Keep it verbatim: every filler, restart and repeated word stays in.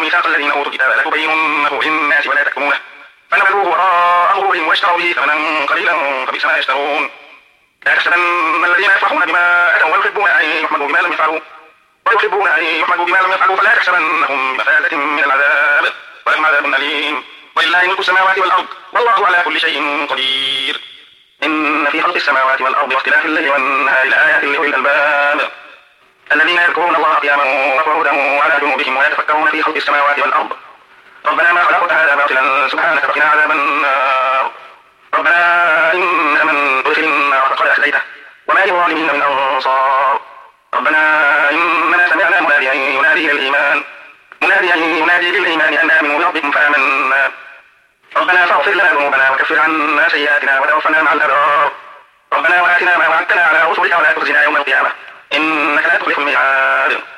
ميثاق الذين أوتوا الكتاب لتبيننه للناس ولا تكتمونه فنبذوه وراء ظهورهم واشتروا به ثمنا قليلا فبئس ما يشترون لا تحسبن الذين يفرحون بما أتوا ويحبون أن يحمدوا بما لم يفعلوا ويحبون أن يحمدوا بما لم يفعلوا فلا تحسبنهم بمفازة من العذاب ولهم عذاب أليم ولله ملك السماوات والأرض والله على كل شيء قدير إن في خلق السماوات والأرض واختلاف الليل والنهار لآيات لأولي الألباب الذين يذكرون الله قياما وقعودا وعلى جنوبهم ويتفكرون في خلق السماوات والأرض ربنا ما خلقت هذا باطلا سبحانك فقنا عذاب النار ربنا إن من أدخل النار فقد أخزيته وما للظالمين من أنصار ربنا إننا سمعنا مناديا ينادي للإيمان مناديا ينادي للإيمان أن آمنوا بربكم فآمنا ربنا فاغفر لنا ذنوبنا وكفر عنا سيئاتنا وتوفنا مع الأبرار ربنا وآتنا ما وعدتنا على رسلك ولا تخزنا يوم القيامة إنك لا تخلف الميعاد